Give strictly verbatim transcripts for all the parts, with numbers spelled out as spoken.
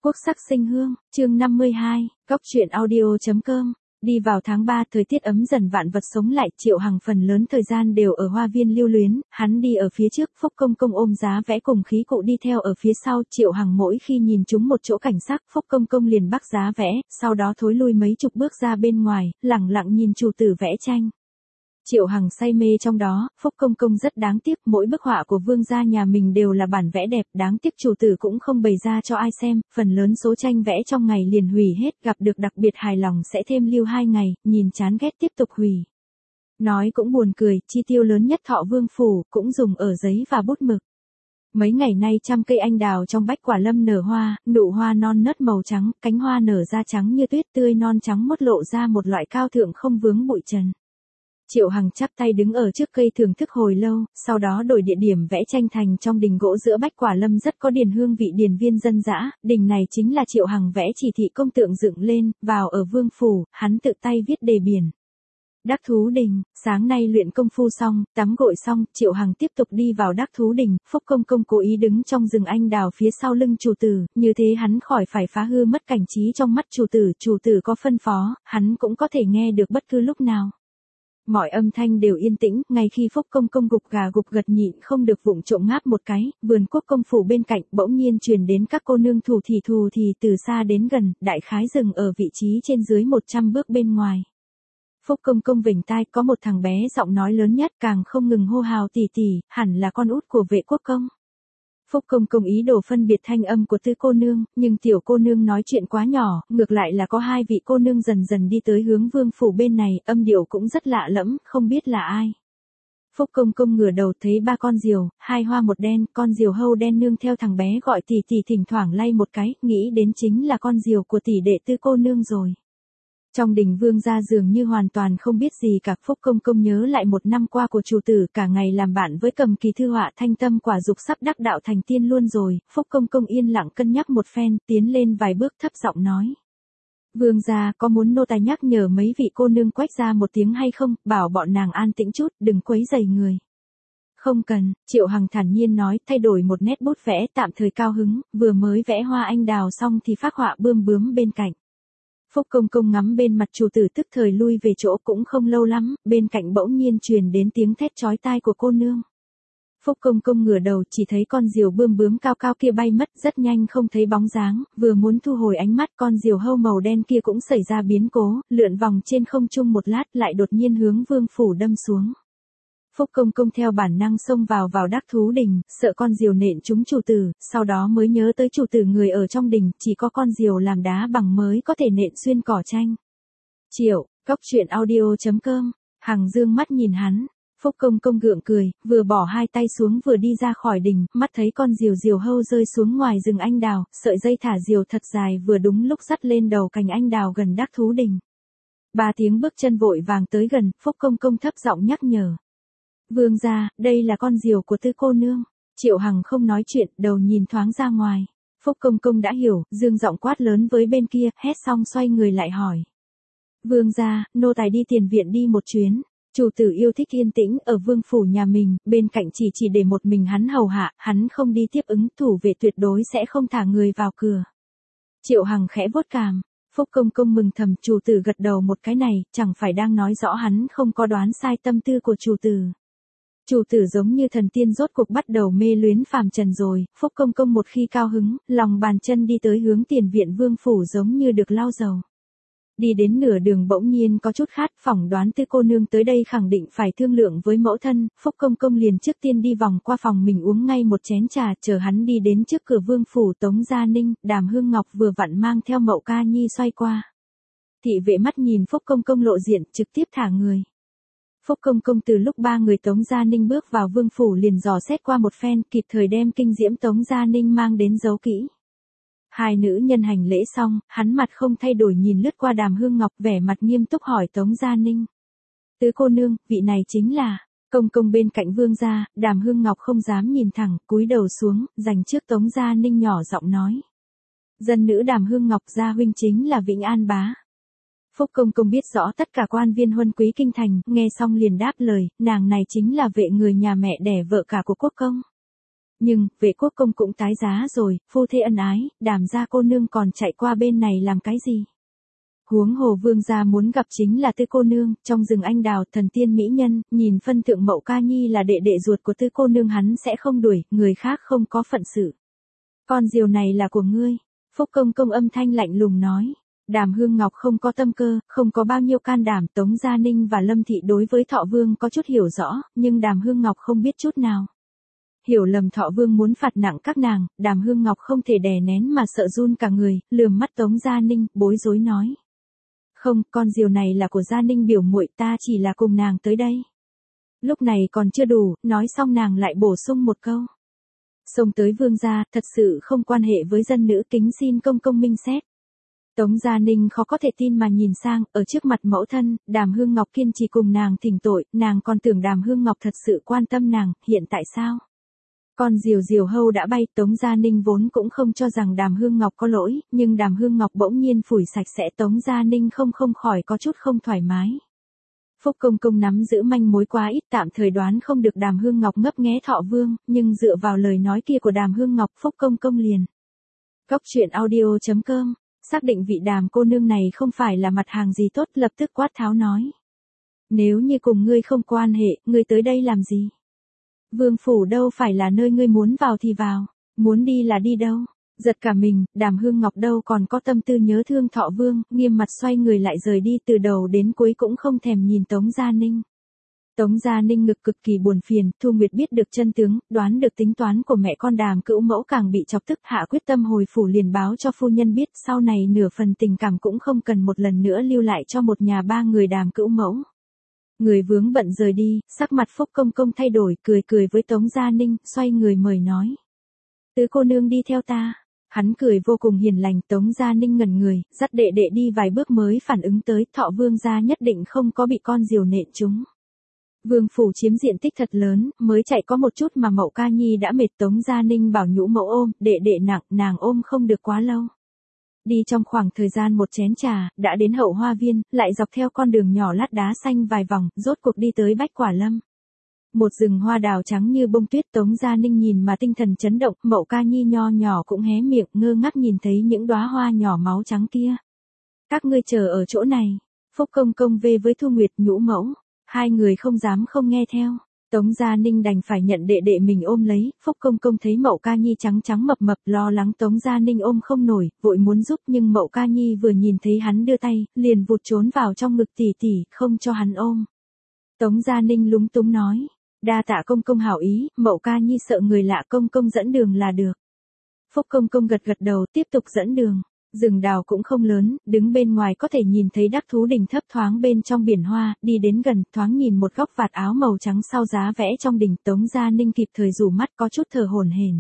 Quốc sắc sinh hương, chương năm mươi hai, góc truyện audio.com. Đi vào tháng ba, thời tiết ấm dần, vạn vật sống lại, Triệu Hằng phần lớn thời gian đều ở hoa viên lưu luyến, hắn đi ở phía trước, Phúc Công Công ôm giá vẽ cùng khí cụ đi theo ở phía sau. Triệu Hằng mỗi khi nhìn chúng một chỗ cảnh sắc, Phúc Công Công liền bắt giá vẽ, sau đó thối lui mấy chục bước ra bên ngoài, lẳng lặng nhìn chủ tử vẽ tranh. Triệu Hằng say mê trong đó, Phúc Công Công rất đáng tiếc, mỗi bức họa của vương gia nhà mình đều là bản vẽ đẹp, đáng tiếc chủ tử cũng không bày ra cho ai xem, phần lớn số tranh vẽ trong ngày liền hủy hết, gặp được đặc biệt hài lòng sẽ thêm lưu hai ngày, nhìn chán ghét tiếp tục hủy. Nói cũng buồn cười, chi tiêu lớn nhất Thọ Vương phủ, cũng dùng ở giấy và bút mực. Mấy ngày nay trăm cây anh đào trong bách quả lâm nở hoa, nụ hoa non nớt màu trắng, cánh hoa nở ra trắng như tuyết, tươi non trắng mốt, lộ ra một loại cao thượng không vướng bụi trần. Triệu Hằng chắp tay đứng ở trước cây thưởng thức hồi lâu, sau đó đổi địa điểm vẽ tranh thành trong đình gỗ giữa bách quả lâm, rất có điển hương vị điển viên dân dã. Đình này chính là Triệu Hằng vẽ chỉ thị công tượng dựng lên, vào ở vương phủ, hắn tự tay viết đề biển. Đắc Thú Đình, sáng nay luyện công phu xong, tắm gội xong, Triệu Hằng tiếp tục đi vào Đắc Thú Đình. Phúc Công Công cố ý đứng trong rừng anh đào phía sau lưng chủ tử, như thế hắn khỏi phải phá hư mất cảnh trí trong mắt chủ tử. Chủ tử có phân phó, hắn cũng có thể nghe được bất cứ lúc nào. Mọi âm thanh đều yên tĩnh, ngay khi Phúc Công Công gục gà gục gật nhịn không được vụng trộm ngáp một cái, vườn Quốc công phủ bên cạnh bỗng nhiên truyền đến các cô nương thủ thì thù thì từ xa đến gần, đại khái dừng ở vị trí trên dưới một trăm bước bên ngoài. Phúc Công Công vểnh tai, có một thằng bé giọng nói lớn nhất, càng không ngừng hô hào tỷ tỷ, hẳn là con út của Vệ Quốc công. Phúc Công Công ý đồ phân biệt thanh âm của tư cô nương, nhưng tiểu cô nương nói chuyện quá nhỏ, ngược lại là có hai vị cô nương dần dần đi tới hướng vương phủ bên này, âm điệu cũng rất lạ lẫm, không biết là ai. Phúc Công Công ngửa đầu thấy ba con diều, hai hoa một đen, con diều hâu đen nương theo thằng bé gọi tỷ tỷ thỉnh thoảng lay một cái, nghĩ đến chính là con diều của tỷ đệ tư cô nương rồi. Trong đình vương gia dường như hoàn toàn không biết gì cả. Phúc Công Công nhớ lại một năm qua của chủ tử, cả ngày làm bạn với Cầm Kỳ thư họa, thanh tâm quả dục sắp đắc đạo thành tiên luôn rồi. Phúc Công Công yên lặng cân nhắc một phen, tiến lên vài bước thấp giọng nói: Vương gia có muốn nô tài nhắc nhở mấy vị cô nương quách ra một tiếng hay không, bảo bọn nàng an tĩnh chút, đừng quấy rầy người. Không cần, Triệu Hằng thản nhiên nói, thay đổi một nét bút vẽ, tạm thời cao hứng, vừa mới vẽ hoa anh đào xong thì phác họa bươm bướm bên cạnh. Phúc Công Công ngắm bên mặt chủ tử tức thời lui về chỗ, cũng không lâu lắm, bên cạnh bỗng nhiên truyền đến tiếng thét chói tai của cô nương. Phúc Công Công ngửa đầu chỉ thấy con diều bươm bướm cao cao kia bay mất, rất nhanh không thấy bóng dáng, vừa muốn thu hồi ánh mắt, con diều hâu màu đen kia cũng xảy ra biến cố, lượn vòng trên không trung một lát lại đột nhiên hướng vương phủ đâm xuống. Phúc Công Công theo bản năng xông vào vào Đắc Thú Đình, sợ con diều nện trúng chủ tử, sau đó mới nhớ tới chủ tử người ở trong đình, chỉ có con diều làm đá bằng mới có thể nện xuyên cỏ tranh. Triệu, góc truyện audio.com, Hằng dương mắt nhìn hắn. Phúc Công Công gượng cười, vừa bỏ hai tay xuống vừa đi ra khỏi đình, mắt thấy con diều diều hâu rơi xuống ngoài rừng anh đào, sợi dây thả diều thật dài vừa đúng lúc dắt lên đầu cành anh đào gần Đắc Thú Đình. Ba tiếng bước chân vội vàng tới gần, Phúc Công Công thấp giọng nhắc nhở: Vương gia, đây là con diều của tư cô nương. Triệu Hằng không nói chuyện, đầu nhìn thoáng ra ngoài. Phúc Công Công đã hiểu, dương giọng quát lớn với bên kia, hét xong xoay người lại hỏi: Vương gia, nô tài đi tiền viện đi một chuyến. Chủ tử yêu thích yên tĩnh ở vương phủ nhà mình, bên cạnh chỉ chỉ để một mình hắn hầu hạ, hắn không đi tiếp ứng, thủ vệ tuyệt đối sẽ không thả người vào cửa. Triệu Hằng khẽ vuốt cằm. Phúc Công Công mừng thầm, chủ tử gật đầu một cái này, chẳng phải đang nói rõ hắn không có đoán sai tâm tư của chủ tử. Chủ tử giống như thần tiên rốt cuộc bắt đầu mê luyến phàm trần rồi. Phúc Công Công một khi cao hứng, lòng bàn chân đi tới hướng tiền viện vương phủ giống như được lau dầu. Đi đến nửa đường bỗng nhiên có chút khát, phỏng đoán tư cô nương tới đây khẳng định phải thương lượng với mẫu thân. Phúc Công Công liền trước tiên đi vòng qua phòng mình uống ngay một chén trà, chờ hắn đi đến trước cửa vương phủ Tống Gia Ninh, Đàm Hương Ngọc vừa vặn mang theo Mậu Ca Nhi xoay qua. Thị vệ mắt nhìn Phúc Công Công lộ diện, trực tiếp thả người. Phúc Công Công từ lúc ba người Tống Gia Ninh bước vào vương phủ liền dò xét qua một phen, kịp thời đem kinh diễm Tống Gia Ninh mang đến giấu kỹ. Hai nữ nhân hành lễ xong, hắn mặt không thay đổi nhìn lướt qua Đàm Hương Ngọc, vẻ mặt nghiêm túc hỏi Tống Gia Ninh: Tứ cô nương, vị này chính là Công Công bên cạnh vương gia. Đàm Hương Ngọc không dám nhìn thẳng, cúi đầu xuống, dành trước Tống Gia Ninh nhỏ giọng nói: Dân nữ Đàm Hương Ngọc, gia huynh chính là Vĩnh An bá. Phúc Công Công biết rõ tất cả quan viên huân quý kinh thành, nghe xong liền đáp lời: nàng này chính là Vệ người nhà mẹ đẻ vợ cả của Quốc công. Nhưng, Vệ Quốc công cũng tái giá rồi, phu thê ân ái, Đàm gia cô nương còn chạy qua bên này làm cái gì? Huống hồ vương gia muốn gặp chính là Tư cô nương, trong rừng anh đào, thần tiên mỹ nhân, nhìn phân thượng Mậu Ca Nhi là đệ đệ ruột của Tư cô nương hắn sẽ không đuổi, người khác không có phận sự. Con diều này là của ngươi. Phúc công công âm thanh lạnh lùng nói. Đàm Hương Ngọc không có tâm cơ, không có bao nhiêu can đảm. Tống Gia Ninh và Lâm Thị đối với Thọ Vương có chút hiểu rõ, nhưng Đàm Hương Ngọc không biết chút nào. Hiểu lầm Thọ Vương muốn phạt nặng các nàng, Đàm Hương Ngọc không thể đè nén mà sợ run cả người, lườm mắt Tống Gia Ninh, bối rối nói. Không, con diều này là của Gia Ninh biểu muội, ta chỉ là cùng nàng tới đây. Lúc này còn chưa đủ, nói xong nàng lại bổ sung một câu. Xông tới vương gia, thật sự không quan hệ với dân nữ, kính xin công công minh xét. Tống Gia Ninh khó có thể tin mà nhìn sang, ở trước mặt mẫu thân, Đàm Hương Ngọc kiên trì cùng nàng thỉnh tội, nàng còn tưởng Đàm Hương Ngọc thật sự quan tâm nàng, hiện tại sao? Con diều diều hâu đã bay, Tống Gia Ninh vốn cũng không cho rằng Đàm Hương Ngọc có lỗi, nhưng Đàm Hương Ngọc bỗng nhiên phủi sạch sẽ, Tống Gia Ninh không không khỏi có chút không thoải mái. Phúc công công nắm giữ manh mối quá ít, tạm thời đoán không được Đàm Hương Ngọc ngấp nghé Thọ Vương, nhưng dựa vào lời nói kia của Đàm Hương Ngọc, Phúc công công liền. Cốc truyện audio chấm com, xác định vị Đàm cô nương này không phải là mặt hàng gì tốt, lập tức quát tháo nói. Nếu như cùng ngươi không quan hệ, ngươi tới đây làm gì? Vương phủ đâu phải là nơi ngươi muốn vào thì vào, muốn đi là đi đâu? Giật cả mình, Đàm Hương Ngọc đâu còn có tâm tư nhớ thương Thọ Vương, nghiêm mặt xoay người lại rời đi, từ đầu đến cuối cũng không thèm nhìn Tống Gia Ninh. Tống Gia Ninh ngực cực kỳ buồn phiền, Thu Nguyệt biết được chân tướng, đoán được tính toán của mẹ con Đàm cữu mẫu, càng bị chọc tức, hạ quyết tâm hồi phủ liền báo cho phu nhân biết, sau này nửa phần tình cảm cũng không cần một lần nữa lưu lại cho một nhà ba người Đàm cữu mẫu. Người vướng bận rời đi, sắc mặt Phúc công công thay đổi, cười cười với Tống Gia Ninh, xoay người mời nói. Tứ cô nương đi theo ta. Hắn cười vô cùng hiền lành, Tống Gia Ninh ngẩn người, dắt đệ đệ đi vài bước mới phản ứng tới, Thọ Vương gia nhất định không có bị con diều nện trúng. Vương phủ chiếm diện tích thật lớn, mới chạy có một chút mà Mậu Ca Nhi đã mệt. Tống Gia Ninh bảo nhũ mẫu ôm, đệ đệ nặng, nàng ôm không được quá lâu. Đi trong khoảng thời gian một chén trà, đã đến Hậu Hoa Viên, lại dọc theo con đường nhỏ lát đá xanh vài vòng, rốt cuộc đi tới Bách Quả Lâm. Một rừng hoa đào trắng như bông tuyết, Tống Gia Ninh nhìn mà tinh thần chấn động, Mậu Ca Nhi nho nhỏ cũng hé miệng, ngơ ngác nhìn thấy những đóa hoa nhỏ máu trắng kia. Các ngươi chờ ở chỗ này. Phúc công công về với Thu Nguyệt, nhũ mẫu. Hai người không dám không nghe theo. Tống Gia Ninh đành phải nhận đệ đệ mình ôm lấy, Phúc công công thấy Mậu Ca Nhi trắng trắng mập mập, lo lắng Tống Gia Ninh ôm không nổi, vội muốn giúp, nhưng Mậu Ca Nhi vừa nhìn thấy hắn đưa tay, liền vụt trốn vào trong ngực tỷ tỷ, không cho hắn ôm. Tống Gia Ninh lúng túng nói. Đa tạ công công hảo ý, Mậu Ca Nhi sợ người lạ, công công dẫn đường là được. Phúc công công gật gật đầu, tiếp tục dẫn đường. Rừng đào cũng không lớn, đứng bên ngoài có thể nhìn thấy đắc thú đình thấp thoáng bên trong biển hoa, đi đến gần, thoáng nhìn một góc vạt áo màu trắng sau giá vẽ trong đình, Tống Gia Ninh kịp thời rủ mắt, có chút thở hổn hển.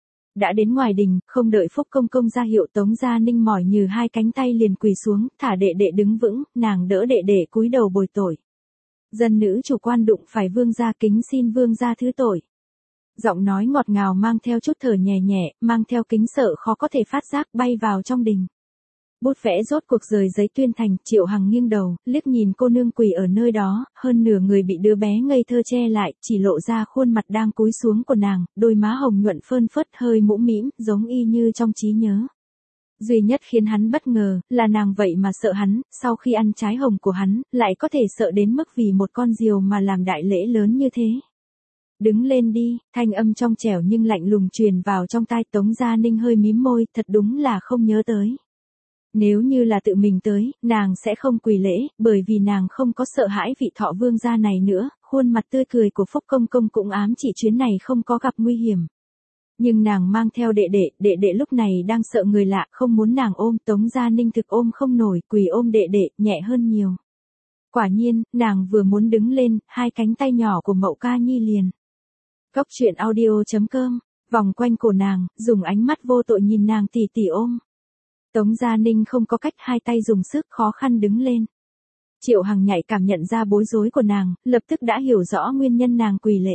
Đã đến ngoài đình, không đợi Phúc công công ra hiệu, Tống Gia Ninh mỏi như hai cánh tay liền quỳ xuống, thả đệ đệ đứng vững, nàng đỡ đệ đệ cúi đầu bồi tội. Dân nữ chủ quan đụng phải vương gia, kính xin vương gia thứ tội. Giọng nói ngọt ngào mang theo chút thở nhẹ nhẹ, mang theo kính sợ khó có thể phát giác, bay vào trong đình. Bút vẽ rốt cuộc rời giấy tuyên thành, Triệu Hằng nghiêng đầu, liếc nhìn cô nương quỳ ở nơi đó, hơn nửa người bị đứa bé ngây thơ che lại, chỉ lộ ra khuôn mặt đang cúi xuống của nàng, đôi má hồng nhuận phơn phớt hơi mũm mĩm, giống y như trong trí nhớ. Duy nhất khiến hắn bất ngờ, là nàng vậy mà sợ hắn, sau khi ăn trái hồng của hắn, lại có thể sợ đến mức vì một con diều mà làm đại lễ lớn như thế. Đứng lên đi, thanh âm trong trẻo nhưng lạnh lùng truyền vào trong tai, Tống Gia Ninh hơi mím môi, thật đúng là không nhớ tới. Nếu như là tự mình tới, nàng sẽ không quỳ lễ, bởi vì nàng không có sợ hãi vị Thọ Vương gia này nữa, khuôn mặt tươi cười của Phúc công công cũng ám chỉ chuyến này không có gặp nguy hiểm. Nhưng nàng mang theo đệ đệ, đệ đệ lúc này đang sợ người lạ, không muốn nàng ôm, Tống Gia Ninh thực ôm không nổi, quỳ ôm đệ đệ, nhẹ hơn nhiều. Quả nhiên, nàng vừa muốn đứng lên, hai cánh tay nhỏ của Mậu Ca Nhi liền. Cốc truyện audio chấm com, vòng quanh cổ nàng, dùng ánh mắt vô tội nhìn nàng tỉ tỉ ôm. Tống Gia Ninh không có cách, hai tay dùng sức khó khăn đứng lên. Triệu Hằng nhạy cảm nhận ra bối rối của nàng, lập tức đã hiểu rõ nguyên nhân nàng quỳ lễ.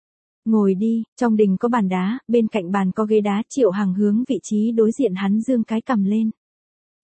Ngồi đi, trong đình có bàn đá, bên cạnh bàn có ghế đá, Triệu Hằng hướng vị trí đối diện hắn dương cái cằm lên.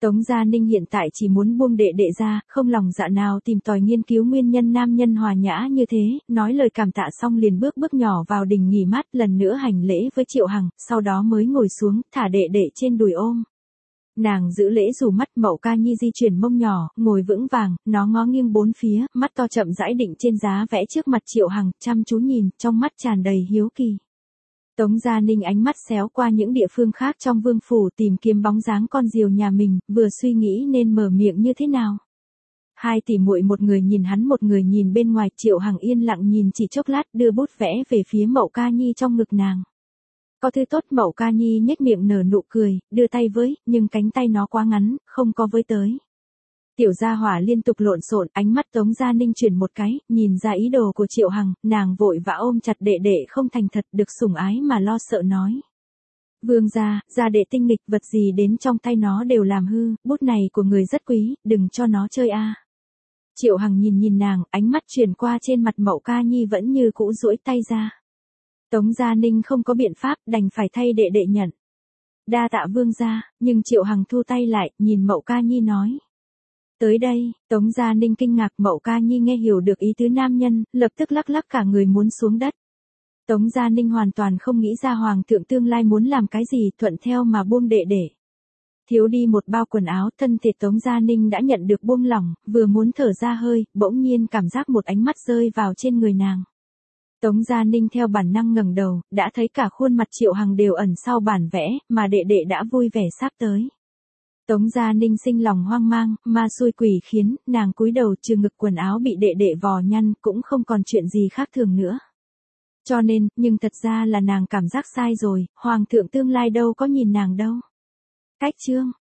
Tống Gia Ninh hiện tại chỉ muốn buông đệ đệ ra, không lòng dạ nào tìm tòi nghiên cứu nguyên nhân nam nhân hòa nhã như thế, nói lời cảm tạ xong liền bước bước nhỏ vào đình nghỉ mát, lần nữa hành lễ với Triệu Hằng, sau đó mới ngồi xuống, thả đệ đệ trên đùi ôm. Nàng giữ lễ rủ mắt, Mậu Ca Nhi di chuyển mông nhỏ, ngồi vững vàng, nó ngó nghiêng bốn phía, mắt to chậm rãi định trên giá vẽ trước mặt Triệu Hằng, chăm chú nhìn, trong mắt tràn đầy hiếu kỳ. Tống Gia Ninh ánh mắt xéo qua những địa phương khác trong vương phủ tìm kiếm bóng dáng con diều nhà mình, vừa suy nghĩ nên mở miệng như thế nào. Hai tỷ muội một người nhìn hắn một người nhìn bên ngoài, Triệu Hằng yên lặng nhìn chỉ chốc lát, đưa bút vẽ về phía Mậu Ca Nhi trong ngực nàng. Có thứ tốt. Mậu Ca Nhi nhếch miệng nở nụ cười, đưa tay với, nhưng cánh tay nó quá ngắn, không có với tới. Tiểu gia hỏa liên tục lộn xộn, ánh mắt Tống Gia Ninh chuyển một cái, nhìn ra ý đồ của Triệu Hằng, nàng vội vã ôm chặt đệ đệ không thành thật, được sủng ái mà lo sợ nói. Vương gia, gia đệ tinh nghịch, vật gì đến trong tay nó đều làm hư, bút này của người rất quý, đừng cho nó chơi a. Triệu Hằng nhìn nhìn nàng, ánh mắt chuyển qua trên mặt Mậu Ca Nhi vẫn như cũ duỗi tay ra. Tống Gia Ninh không có biện pháp, đành phải thay đệ đệ nhận. Đa tạ vương gia, nhưng Triệu Hằng thu tay lại, nhìn Mậu Ca Nhi nói. Tới đây, Tống Gia Ninh kinh ngạc, Mậu Ca Nhi nghe hiểu được ý tứ nam nhân, lập tức lắc lắc cả người muốn xuống đất. Tống Gia Ninh hoàn toàn không nghĩ ra hoàng thượng tương lai muốn làm cái gì, thuận theo mà buông đệ đệ. Thiếu đi một bao quần áo, thân thể Tống Gia Ninh đã nhận được buông lỏng, vừa muốn thở ra hơi, bỗng nhiên cảm giác một ánh mắt rơi vào trên người nàng. Tống Gia Ninh theo bản năng ngẩng đầu, đã thấy cả khuôn mặt Triệu Hằng đều ẩn sau bản vẽ, mà đệ đệ đã vui vẻ sắp tới. Tống Gia Ninh sinh lòng hoang mang, ma xui quỷ khiến, nàng cúi đầu trừ ngực quần áo bị đệ đệ vò nhăn, cũng không còn chuyện gì khác thường nữa. Cho nên, nhưng thật ra là nàng cảm giác sai rồi, hoàng thượng tương lai đâu có nhìn nàng đâu. Cách chương